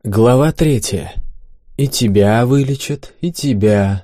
Глава 3. И тебя вылечат, и тебя.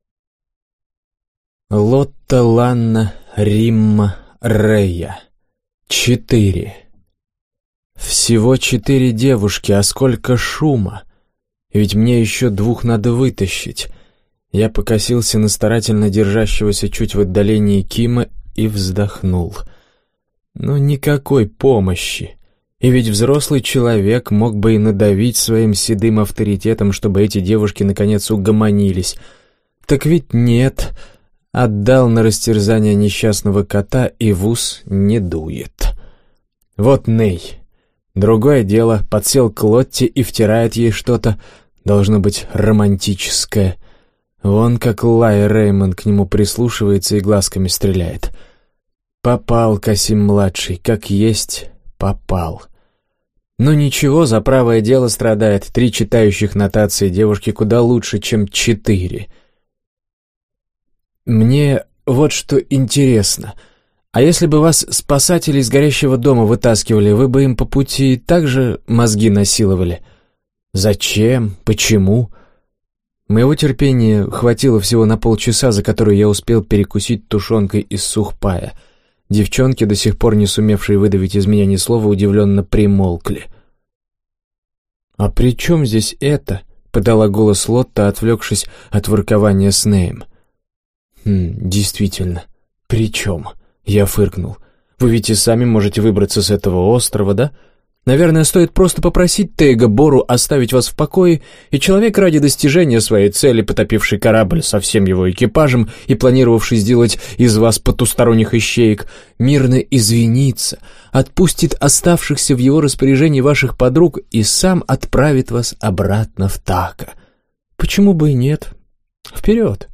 Лотта, Ланна, Римма, Рея. 4. Всего 4 девушки, а сколько шума. Ведь мне еще 2 надо вытащить. Я покосился на старательно держащегося чуть в отдалении Кима и вздохнул. Но никакой помощи. И ведь взрослый человек мог бы и надавить своим седым авторитетом, чтобы эти девушки наконец угомонились. Так ведь нет. Отдал на растерзание несчастного кота и в ус не дует. Вот Ней. Другое дело, подсел к Лотте и втирает ей что-то, должно быть, романтическое. Вон как Лай Реймон к нему прислушивается и глазками стреляет. Попал Касим-младший, как есть, попал. Но ничего, за правое дело страдает. 3 читающих нотации девушки куда лучше, чем 4. Мне вот что интересно. А если бы вас спасатели из горящего дома вытаскивали, вы бы им по пути также мозги насиловали? Зачем? Почему? Моего терпения хватило всего на полчаса, за который я успел перекусить тушенкой из сухпая. Девчонки, до сих пор не сумевшие выдавить из меня ни слова, удивленно примолкли. «А при чем здесь это?» — подала голос Лотта, отвлекшись от воркования с Неем. «Действительно, при чем?» — я фыркнул. «Вы ведь и сами можете выбраться с этого острова, да? Наверное, стоит просто попросить Тейга Бору оставить вас в покое, и человек ради достижения своей цели, потопивший корабль со всем его экипажем и планировавший сделать из вас потусторонних ищеек, мирно извинится, отпустит оставшихся в его распоряжении ваших подруг и сам отправит вас обратно в Така. Почему бы и нет? Вперед!»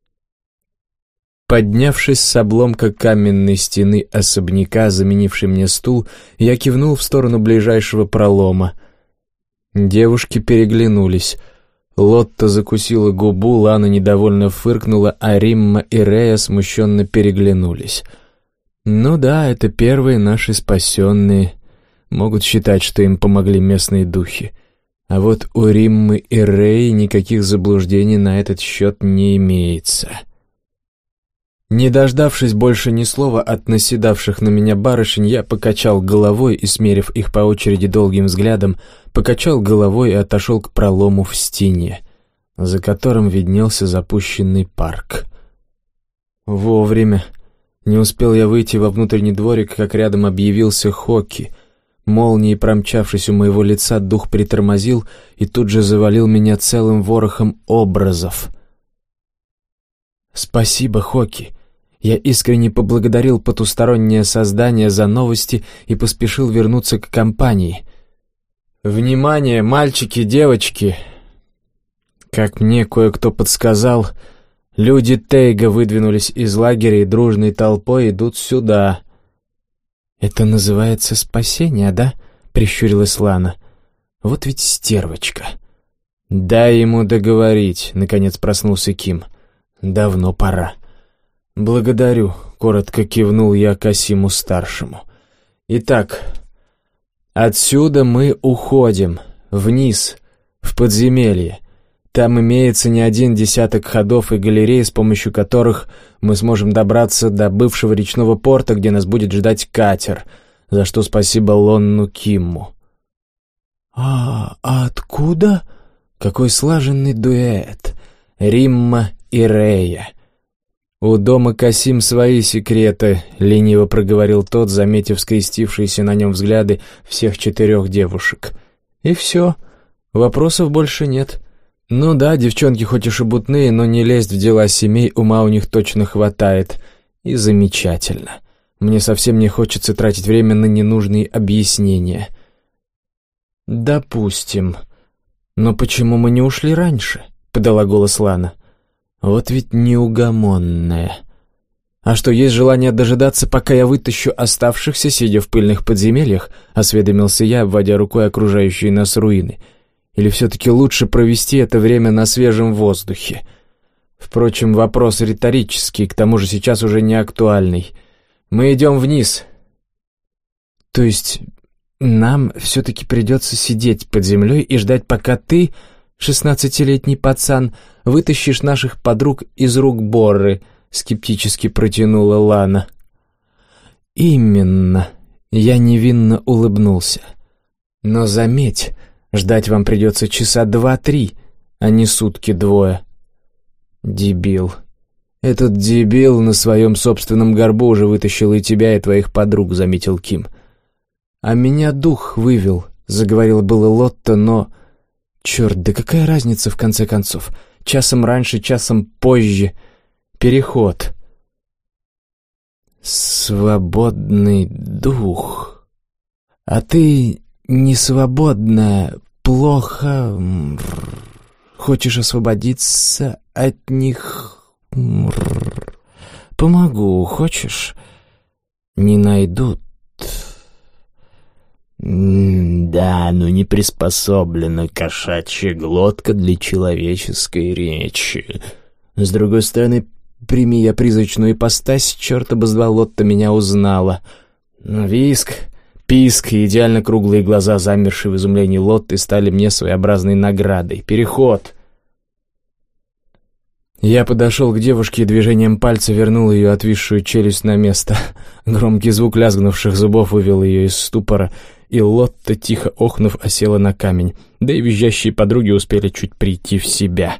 Поднявшись с обломка каменной стены особняка, заменившей мне стул, я кивнул в сторону ближайшего пролома. Девушки переглянулись. Лотта закусила губу, Лана недовольно фыркнула, а Римма и Рея смущенно переглянулись. Ну да, это первые наши спасенные. Могут считать, что им помогли местные духи. А вот у Риммы и Реи никаких заблуждений на этот счет не имеется. Не дождавшись больше ни слова от наседавших на меня барышень, я покачал головой и, смерив их по очереди долгим взглядом, покачал головой и отошел к пролому в стене, за которым виднелся запущенный парк. Вовремя. Не успел я выйти во внутренний дворик, как рядом объявился Хоки. Молнией промчавшись у моего лица, дух притормозил и тут же завалил меня целым ворохом образов. «Спасибо, Хоки!» Я искренне поблагодарил потустороннее создание за новости и поспешил вернуться к компании. «Внимание, мальчики, девочки!» Как мне кое-кто подсказал, люди Тейга выдвинулись из лагеря и дружной толпой идут сюда. «Это называется спасение, да?» — прищурилась Лана. «Вот ведь стервочка!» «Дай ему договорить», — наконец проснулся Ким. «Давно пора». «Благодарю», — коротко кивнул я Касиму-старшему. «Итак, отсюда мы уходим, вниз, в подземелье. Там имеется не 1 десяток ходов и галерей, с помощью которых мы сможем добраться до бывшего речного порта, где нас будет ждать катер, за что спасибо Лонну Кимму». «А откуда?» «Какой слаженный дуэт! Римма и Рея». «У дома Касим свои секреты», — лениво проговорил тот, заметив скрестившиеся на нем взгляды всех 4 девушек. «И все. Вопросов больше нет. Ну да, девчонки хоть и шебутные, но не лезть в дела семей ума у них точно хватает. И замечательно. Мне совсем не хочется тратить время на ненужные объяснения». «Допустим. Но почему мы не ушли раньше?» — подала голос Лана. «Вот ведь неугомонная. А что, есть желание дожидаться, пока я вытащу оставшихся, сидя в пыльных подземельях?» — осведомился я, обводя рукой окружающие нас руины. «Или все-таки лучше провести это время на свежем воздухе?» Впрочем, вопрос риторический, к тому же сейчас уже не актуальный. «Мы идем вниз». «То есть нам все-таки придется сидеть под землей и ждать, пока ты, 16-летний пацан, вытащишь наших подруг из рук Борры», — скептически протянула Лана. «Именно», — я невинно улыбнулся. «Но заметь, ждать вам придется часа 2-3, а не сутки двое». «Дебил. Этот дебил на своем собственном горбу уже вытащил и тебя, и твоих подруг», — заметил Ким. «А меня дух вывел», — заговорила было Лотта, но... Черт, да какая разница в конце концов? Часом раньше, часом позже. Переход. «Свободный дух. А ты не свободная, плохо... Хочешь освободиться от них? Помогу, хочешь? Не найдут». «Да, но не приспособлена кошачья глотка для человеческой речи. С другой стороны, прими я призрачную ипостась, черта бы с два, Лотта меня узнала». Виск, писк и идеально круглые глаза, замершие в изумлении Лотты, стали мне своеобразной наградой. Переход. Я подошел к девушке и движением пальца вернул ее отвисшую челюсть на место. Громкий звук лязгнувших зубов вывел ее из ступора, и Лотта, тихо охнув, осела на камень, да и визжащие подруги успели чуть прийти в себя.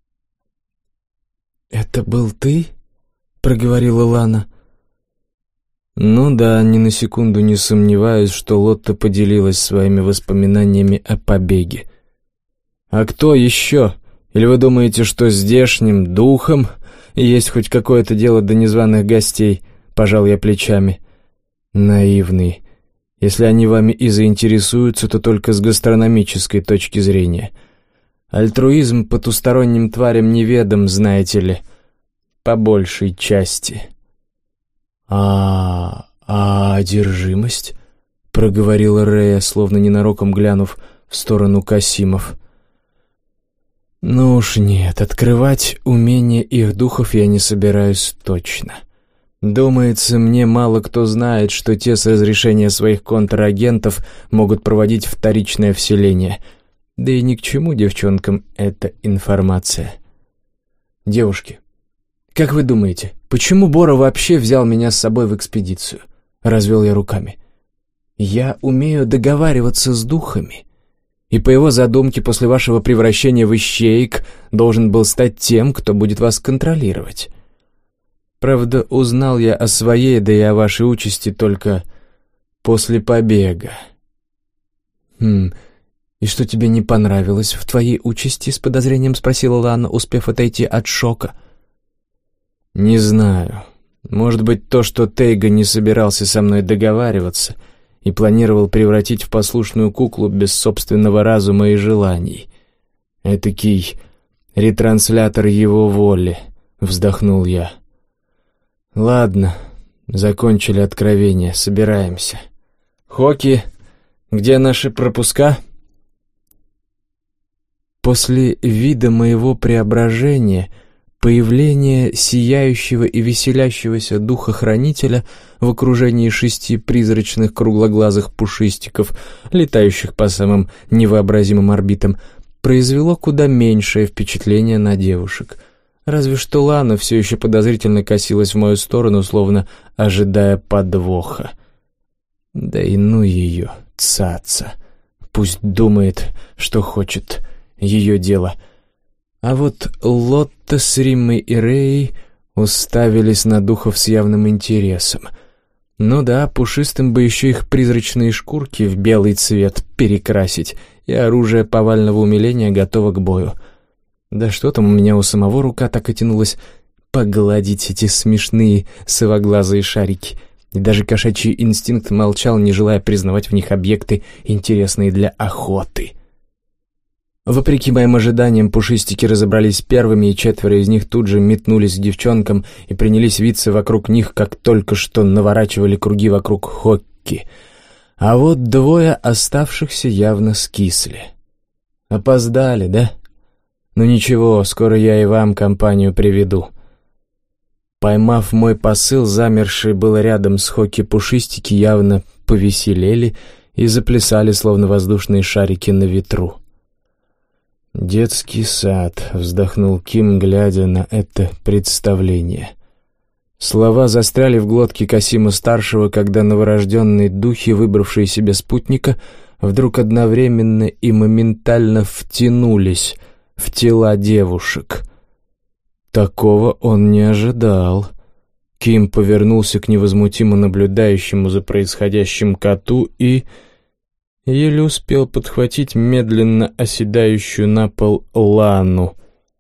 «Это был ты?» — проговорила Лана. Ну да, ни на секунду не сомневаюсь, что Лотта поделилась своими воспоминаниями о побеге. «А кто еще? Или вы думаете, что здешним духом есть хоть какое-то дело до незваных гостей?» — пожал я плечами. «Наивный. Если они вами и заинтересуются, то только с гастрономической точки зрения. Альтруизм потусторонним тварям неведом, знаете ли, по большей части». «А одержимость?» — проговорила Рея, словно ненароком глянув в сторону Касимов. «Ну уж нет, открывать умения их духов я не собираюсь точно. Думается, мне мало кто знает, что те с разрешения своих контрагентов могут проводить вторичное вселение. Да и ни к чему девчонкам эта информация. Девушки, как вы думаете, почему Бора вообще взял меня с собой в экспедицию?» — развел я руками. «Я умею договариваться с духами, и по его задумке после вашего превращения в ищеек должен был стать тем, кто будет вас контролировать. Правда, узнал я о своей, да и о вашей участи только после побега». «И что тебе не понравилось в твоей участи?» — с подозрением спросила Лана, успев отойти от шока. «Не знаю. Может быть, то, что Тейга не собирался со мной договариваться и планировал превратить в послушную куклу без собственного разума и желаний. Этакий ретранслятор его воли», — вздохнул я. «Ладно, закончили откровение, собираемся. Хоки, где наши пропуска?» После вида моего преображения, появление сияющего и веселящегося духа-хранителя в окружении 6 призрачных круглоглазых пушистиков, летающих по самым невообразимым орбитам, произвело куда меньшее впечатление на девушек. Разве что Лана все еще подозрительно косилась в мою сторону, словно ожидая подвоха. Да и ну ее, цаца. Пусть думает, что хочет, ее дело. А вот Лотта с Риммой и Реей уставились на духов с явным интересом. Ну да, пушистым бы еще их призрачные шкурки в белый цвет перекрасить, и оружие повального умиления готово к бою. Да что там, у меня у самого рука так и тянулась погладить эти смешные совоглазые шарики. И даже кошачий инстинкт молчал, не желая признавать в них объекты, интересные для охоты. Вопреки моим ожиданиям, пушистики разобрались первыми, и 4 из них тут же метнулись к девчонкам и принялись виться вокруг них, как только что наворачивали круги вокруг Хокки. А вот 2 оставшихся явно скисли. Опоздали, да? Ну ничего, скоро я и вам компанию приведу. Поймав мой посыл, замершие было рядом с Хокки пушистики явно повеселели и заплясали, словно воздушные шарики на ветру. «Детский сад», — вздохнул Ким, глядя на это представление. Слова застряли в глотке Касима-старшего, когда новорожденные духи, выбравшие себе спутника, вдруг одновременно и моментально втянулись в тела девушек. Такого он не ожидал. Ким повернулся к невозмутимо наблюдающему за происходящим коту и еле успел подхватить медленно оседающую на пол Лану.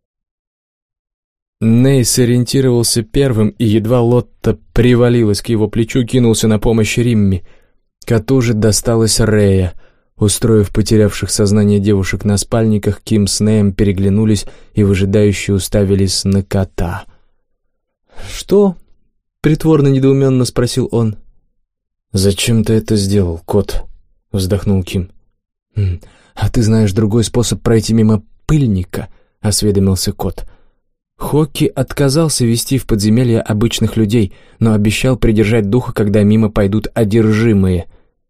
Ней сориентировался первым, и едва Лотта привалилась к его плечу, кинулся на помощь Римми. Коту же досталась Рея. Устроив потерявших сознание девушек на спальниках, Ким с Неем переглянулись и выжидающе уставились на кота. «Что?» — притворно недоуменно спросил он. «Зачем ты это сделал, кот?» — вздохнул Ким. «А ты знаешь другой способ пройти мимо пыльника?» — осведомился кот. Хокки отказался вести в подземелье обычных людей, но обещал придержать духа, когда мимо пойдут одержимые.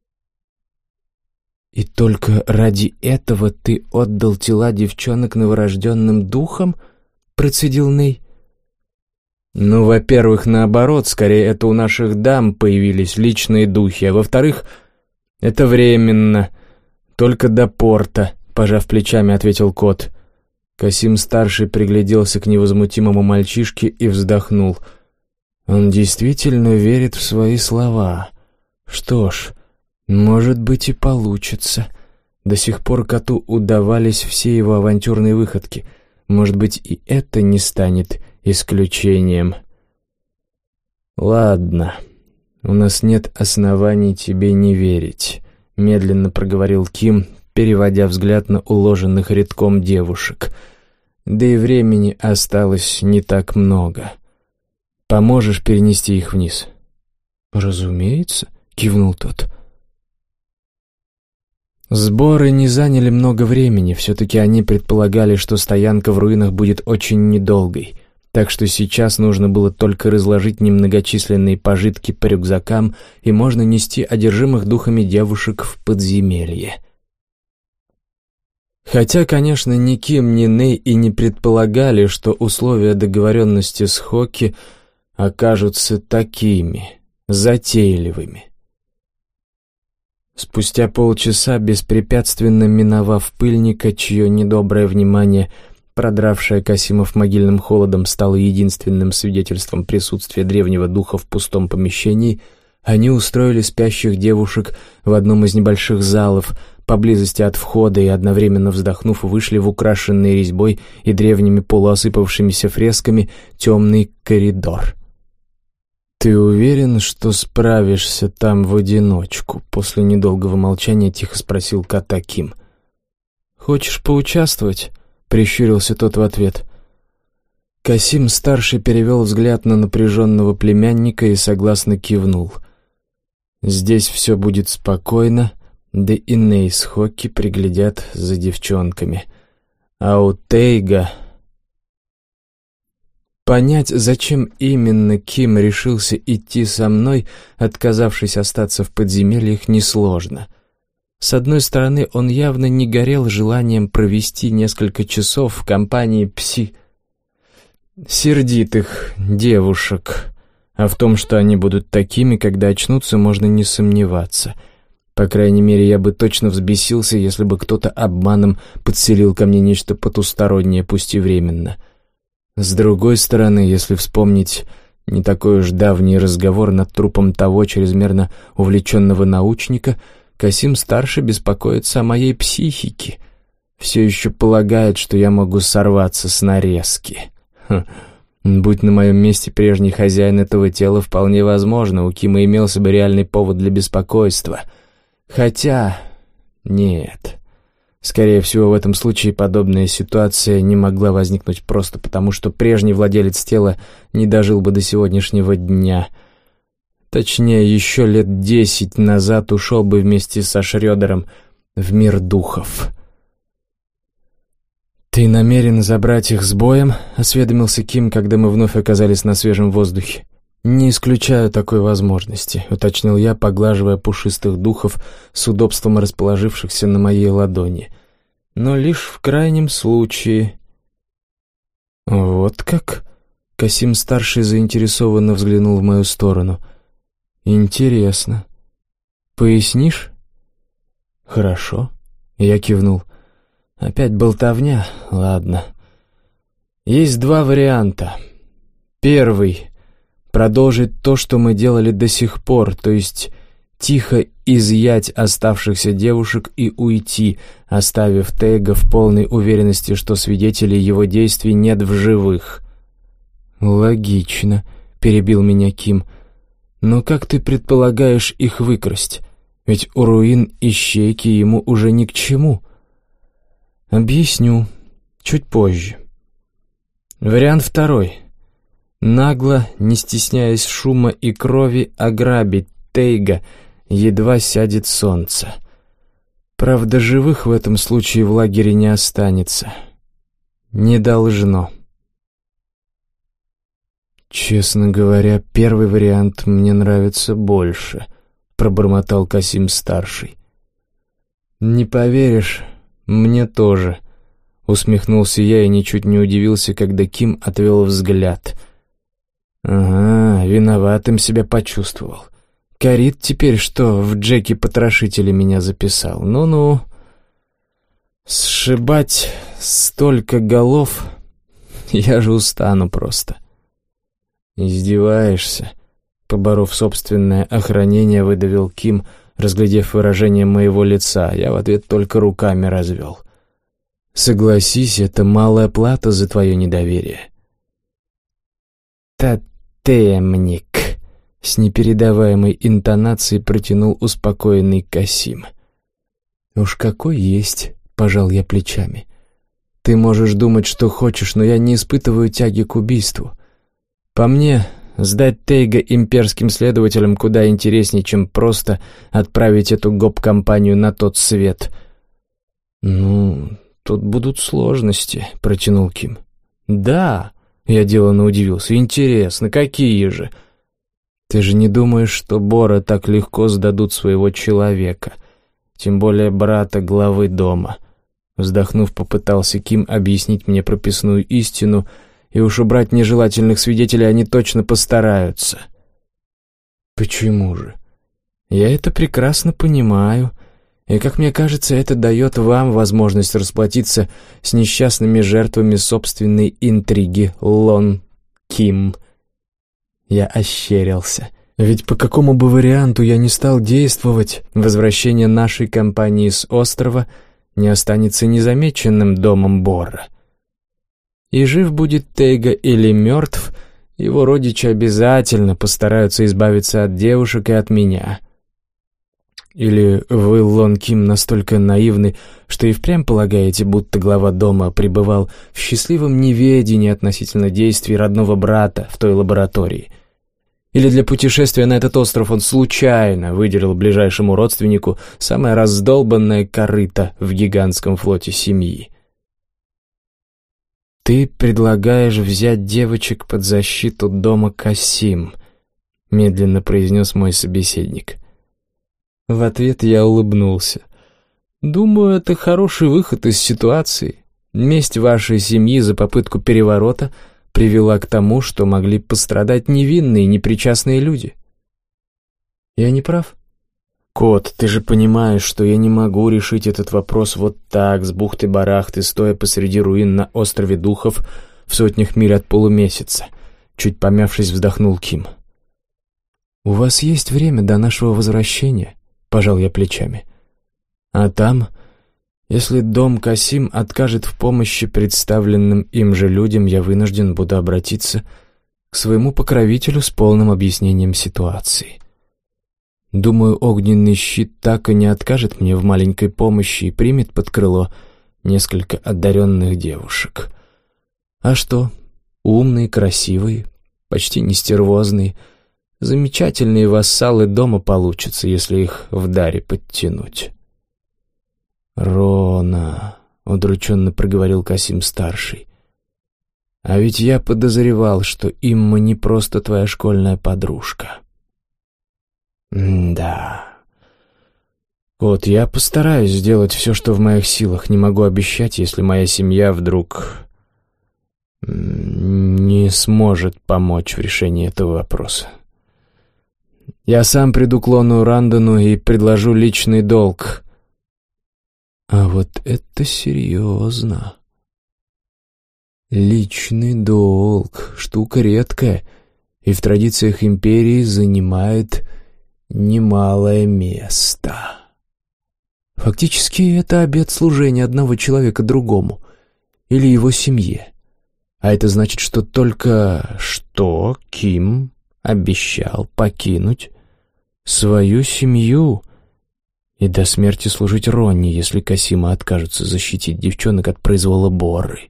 «И только ради этого ты отдал тела девчонок новорожденным духам?» — процедил Ней. «Ну, во-первых, наоборот, скорее это у наших дам появились личные духи, а во-вторых, это временно, только до порта», — пожав плечами, ответил кот. Касим-старший пригляделся к невозмутимому мальчишке и вздохнул. Он действительно верит в свои слова. Что ж, может быть и получится. До сих пор коту удавались все его авантюрные выходки. Может быть, и это не станет исключением. «Ладно, у нас нет оснований тебе не верить», — медленно проговорил Ким, переводя взгляд на уложенных рядком девушек. «Да и времени осталось не так много. Поможешь перенести их вниз?» «Разумеется», — кивнул тот. Сборы не заняли много времени, все-таки они предполагали, что стоянка в руинах будет очень недолгой, так что сейчас нужно было только разложить немногочисленные пожитки по рюкзакам, и можно нести одержимых духами девушек в подземелье. Хотя, конечно, ни Ким, ни Ней и не предполагали, что условия договоренности с Хокки окажутся такими затейливыми. Спустя полчаса, беспрепятственно миновав пыльника, чье недоброе внимание, продравшее Касимов могильным холодом, стало единственным свидетельством присутствия древнего духа в пустом помещении, они устроили спящих девушек в одном из небольших залов, поблизости от входа, и, одновременно вздохнув, вышли в украшенный резьбой и древними полуосыпавшимися фресками темный коридор. «Ты уверен, что справишься там в одиночку?» — после недолгого молчания тихо спросил кота Ким. «Хочешь поучаствовать?» — прищурился тот в ответ. Касим-старший перевел взгляд на напряженного племянника и согласно кивнул. «Здесь все будет спокойно, да и Ней с Хокки приглядят за девчонками. А у Тейга...» Понять, зачем именно Ким решился идти со мной, отказавшись остаться в подземельях, несложно. С одной стороны, он явно не горел желанием провести несколько часов в компании сердитых девушек, а в том, что они будут такими, когда очнутся, можно не сомневаться. По крайней мере, я бы точно взбесился, если бы кто-то обманом подселил ко мне нечто потустороннее, пусть и временно. С другой стороны, если вспомнить не такой уж давний разговор над трупом того чрезмерно увлеченного научника, Касим-старший беспокоится о моей психике. Все еще полагает, что я могу сорваться с нарезки. Будь на моем месте прежний хозяин этого тела, вполне возможно, у Кима имелся бы реальный повод для беспокойства. Хотя... нет... Скорее всего, в этом случае подобная ситуация не могла возникнуть просто потому, что прежний владелец тела не дожил бы до сегодняшнего дня. Точнее, еще лет 10 назад ушел бы вместе со Шрёдером в мир духов. «Ты намерен забрать их с боем?» — осведомился Ким, когда мы вновь оказались на свежем воздухе. «Не исключаю такой возможности», — уточнил я, поглаживая пушистых духов, с удобством расположившихся на моей ладони. «Но лишь в крайнем случае». «Вот как?» — Касим-старший заинтересованно взглянул в мою сторону. «Интересно. Пояснишь?» «Хорошо», — я кивнул. «Опять болтовня? Ладно. Есть два варианта. Первый — продолжить то, что мы делали до сих пор, то есть тихо изъять оставшихся девушек и уйти, оставив Тейга в полной уверенности, что свидетелей его действий нет в живых». «Логично», — перебил меня Ким. «Но как ты предполагаешь их выкрасть? Ведь у руин ищейки ему уже ни к чему». «Объясню. Чуть позже. Вариант второй. Нагло, не стесняясь шума и крови, ограбить Тейга, едва сядет солнце. Правда, живых в этом случае в лагере не останется. Не должно». «Честно говоря, первый вариант мне нравится больше», — пробормотал Касим-старший. «Не поверишь, мне тоже», — усмехнулся я и ничуть не удивился, когда Ким отвел взгляд. «Ага, виноватым себя почувствовал. Корит теперь, что в Джеки-потрошителе меня записал. Ну-ну. Сшибать столько голов, я же устану просто». «Издеваешься?» — поборов собственное охранение, выдавил Ким, разглядев выражение моего лица. Я в ответ только руками развел. «Согласись, это малая плата за твое недоверие». «Тотемник», — с непередаваемой интонацией протянул успокоенный Касим. «Уж какой есть», — пожал я плечами. «Ты можешь думать, что хочешь, но я не испытываю тяги к убийству. По мне, сдать Тейга имперским следователям куда интереснее, чем просто отправить эту гоп-компанию на тот свет». «Ну, тут будут сложности», — протянул Ким. «Да», — я деланно удивился, — «интересно, какие же?» «Ты же не думаешь, что Бора так легко сдадут своего человека, тем более брата главы дома?» Вздохнув, попытался Ким объяснить мне прописную истину, и уж убрать нежелательных свидетелей они точно постараются. «Почему же? Я это прекрасно понимаю, и, как мне кажется, это дает вам возможность расплатиться с несчастными жертвами собственной интриги, Лон Ким». Я ощерился. Ведь по какому бы варианту я ни стал действовать, возвращение нашей компании с острова не останется незамеченным домом Бора. И жив будет Тейга или мертв, его родичи обязательно постараются избавиться от девушек и от меня. Или вы, Лон Ким, настолько наивны, что и впрямь полагаете, будто глава дома пребывал в счастливом неведении относительно действий родного брата в той лаборатории? Или для путешествия на этот остров он случайно выделил ближайшему родственнику самое раздолбанное корыто в гигантском флоте семьи? «Ты предлагаешь взять девочек под защиту дома Касим», — медленно произнес мой собеседник. В ответ я улыбнулся. «Думаю, это хороший выход из ситуации. Месть вашей семьи за попытку переворота привела к тому, что могли пострадать невинные, непричастные люди. Я не прав?» «Кот, ты же понимаешь, что я не могу решить этот вопрос вот так, с бухты-барахты, стоя посреди руин на острове Духов в сотнях миль от полумесяца», — чуть помявшись, вздохнул Ким. «У вас есть время до нашего возвращения», — пожал я плечами. «А там, если дом Касим откажет в помощи представленным им же людям, я вынужден буду обратиться к своему покровителю с полным объяснением ситуации. Думаю, огненный щит так и не откажет мне в маленькой помощи и примет под крыло несколько одаренных девушек. А что? Умные, красивые, почти не стервозные, замечательные вассалы дома получатся, если их в даре подтянуть». «Рона», — удрученно проговорил Касим-старший, А ведь я подозревал, что Имма не просто твоя школьная подружка. Да. Вот, я постараюсь сделать все, что в моих силах. Не могу обещать, если моя семья вдруг не сможет помочь в решении этого вопроса. Я сам приду к Лону Рандону и предложу личный долг. А вот это серьезно. Личный долг — штука редкая, и в традициях империи занимает немалое место. Фактически это обет служения одного человека другому или его семье. А это значит, что только что Ким обещал покинуть свою семью и до смерти служить Ронни, если Касима откажется защитить девчонок от произвола Борры.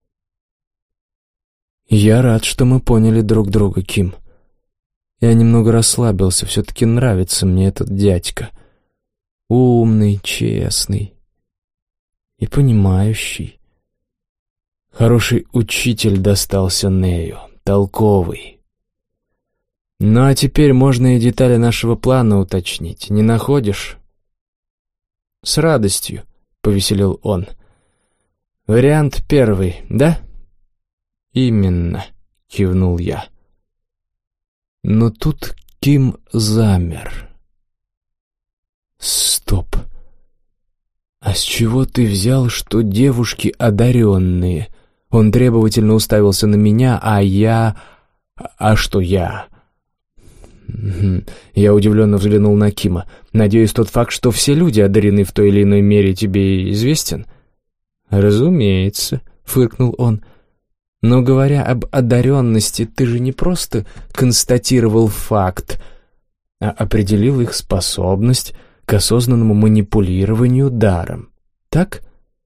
Я рад, что мы поняли друг друга, Ким. Я немного расслабился, все-таки нравится мне этот дядька. Умный, честный и понимающий. Хороший учитель достался Нею, толковый. Ну а теперь можно и детали нашего плана уточнить, не находишь? С радостью, повеселил он. Вариант первый, да? Именно, кивнул я. Но тут Ким замер. Стоп. А с чего ты взял, что девушки одаренные? Он требовательно уставился на меня, а я... А что я? Я удивленно взглянул на Кима. Надеюсь, тот факт, что все люди одарены в той или иной мере, тебе известен? Разумеется, фыркнул он. Но говоря об одаренности, ты же не просто констатировал факт, а определил их способность к осознанному манипулированию даром. Так?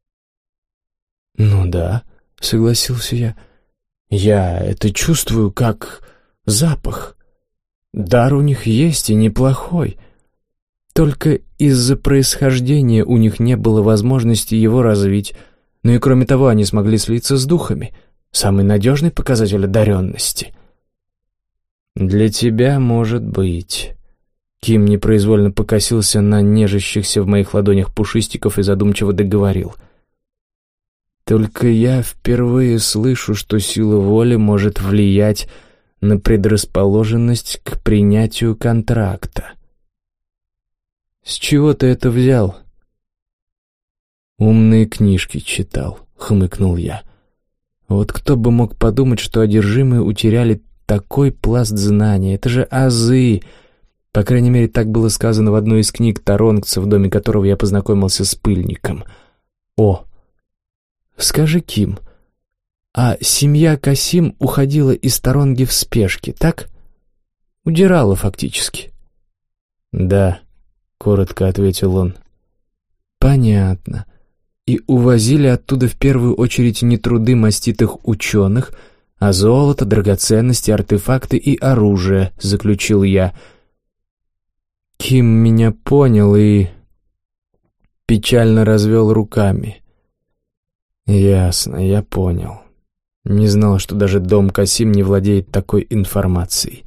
Ну да, согласился я. Я это чувствую как запах. Дар у них есть и неплохой. Только из-за происхождения у них не было возможности его развить. Ну и кроме того, они смогли слиться с духами. Самый надежный показатель одаренности. Для тебя, может быть. Ким непроизвольно покосился на нежащихся в моих ладонях пушистиков и задумчиво договорил. Только я впервые слышу, что сила воли может влиять на предрасположенность к принятию контракта. С чего ты это взял? Умные книжки читал, хмыкнул я. Вот кто бы мог подумать, что одержимые утеряли такой пласт знаний. Это же азы. По крайней мере, так было сказано в одной из книг Таронгца, в доме которого я познакомился с пыльником. О, скажи, Ким, а семья Касим уходила из Таронги в спешке, так? Удирала фактически. Да, коротко ответил он. Понятно. И увозили оттуда в первую очередь не труды маститых ученых, а золото, драгоценности, артефакты и оружие, заключил я. Ким меня понял и печально развел руками. Ясно, я понял. Не знал, что даже дом Касим не владеет такой информацией.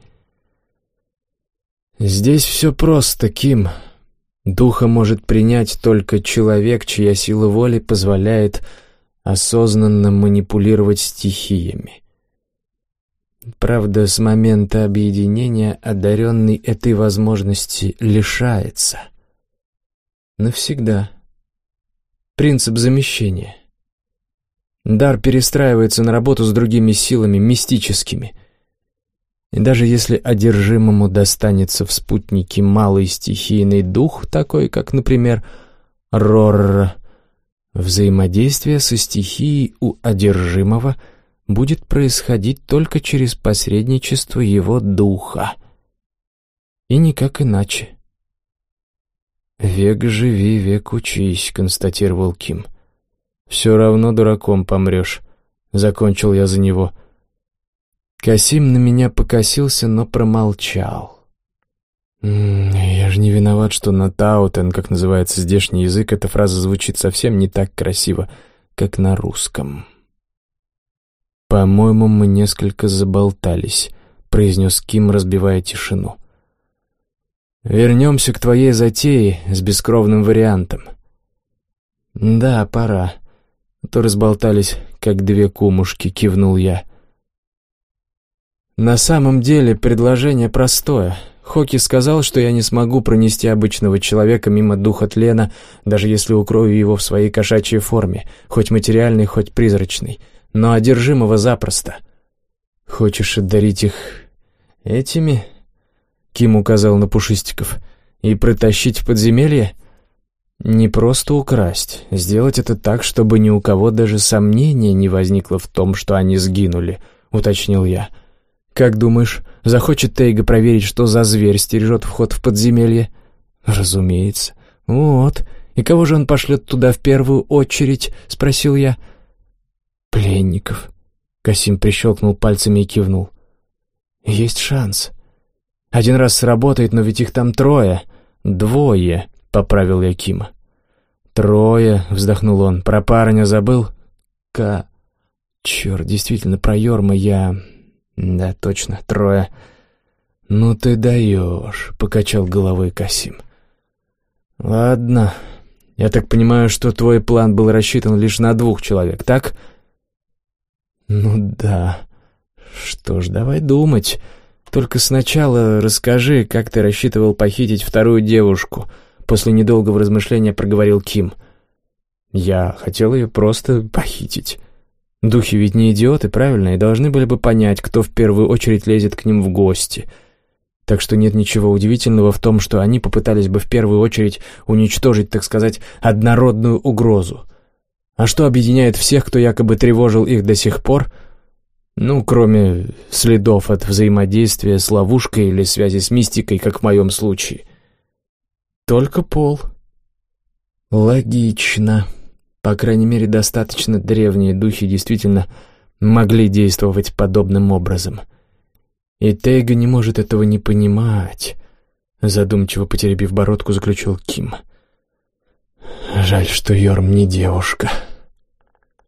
Здесь все просто, Ким. Духа может принять только человек, чья сила воли позволяет осознанно манипулировать стихиями. Правда, с момента объединения одаренный этой возможности лишается. Навсегда. Принцип замещения. Дар перестраивается на работу с другими силами, мистическими. И даже если одержимому достанется в спутнике малый стихийный дух, такой как, например, Рорр, взаимодействие со стихией у одержимого будет происходить только через посредничество его духа. И никак иначе. «Век живи, век учись», — констатировал Ким. «Все равно дураком помрешь», — закончил я за него. Касим на меня покосился, но промолчал. Я же не виноват, что на таутен, как называется здешний язык, эта фраза звучит совсем не так красиво, как на русском. «По-моему, мы несколько заболтались», — произнес Ким, разбивая тишину. «Вернемся к твоей затее с бескровным вариантом». «Да, пора. То разболтались, как две кумушки», — кивнул я. «На самом деле предложение простое. Хоки сказал, что я не смогу пронести обычного человека мимо духа тлена, даже если укрою его в своей кошачьей форме, хоть материальной, хоть призрачной, но одержимого запросто». «Хочешь одарить их этими?» — Ким указал на пушистиков. «И протащить в подземелье?» «Не просто украсть, сделать это так, чтобы ни у кого даже сомнения не возникло в том, что они сгинули», — уточнил я. «Как думаешь, захочет Тейга проверить, что за зверь стережет вход в подземелье?» «Разумеется». «Вот. И кого же он пошлет туда в первую очередь?» — спросил я. «Пленников». Касим прищелкнул пальцами и кивнул. «Есть шанс. Один раз сработает, но ведь их там трое. Двое», — поправил я Кима. «Трое», — вздохнул он. «Про парня забыл?» Черт, действительно, про Йорма я... Да, точно, трое». «Ну ты даешь», — покачал головой Касим. «Ладно. Я так понимаю, что твой план был рассчитан лишь на 2 человек, так?» «Ну да. Что ж, давай думать. Только сначала расскажи, как ты рассчитывал похитить вторую девушку», — после недолгого размышления проговорил Ким. «Я хотел ее просто похитить. Духи ведь не идиоты, правильно, и должны были бы понять, кто в первую очередь лезет к ним в гости. Так что нет ничего удивительного в том, что они попытались бы в первую очередь уничтожить, так сказать, однородную угрозу. А что объединяет всех, кто якобы тревожил их до сих пор? Ну, кроме следов от взаимодействия с ловушкой или связи с мистикой, как в моем случае. Только пол». «Логично. По крайней мере, достаточно древние духи действительно могли действовать подобным образом. И Тейга не может этого не понимать», — задумчиво потеребив бородку, заключил Ким. «Жаль, что Йорм не девушка».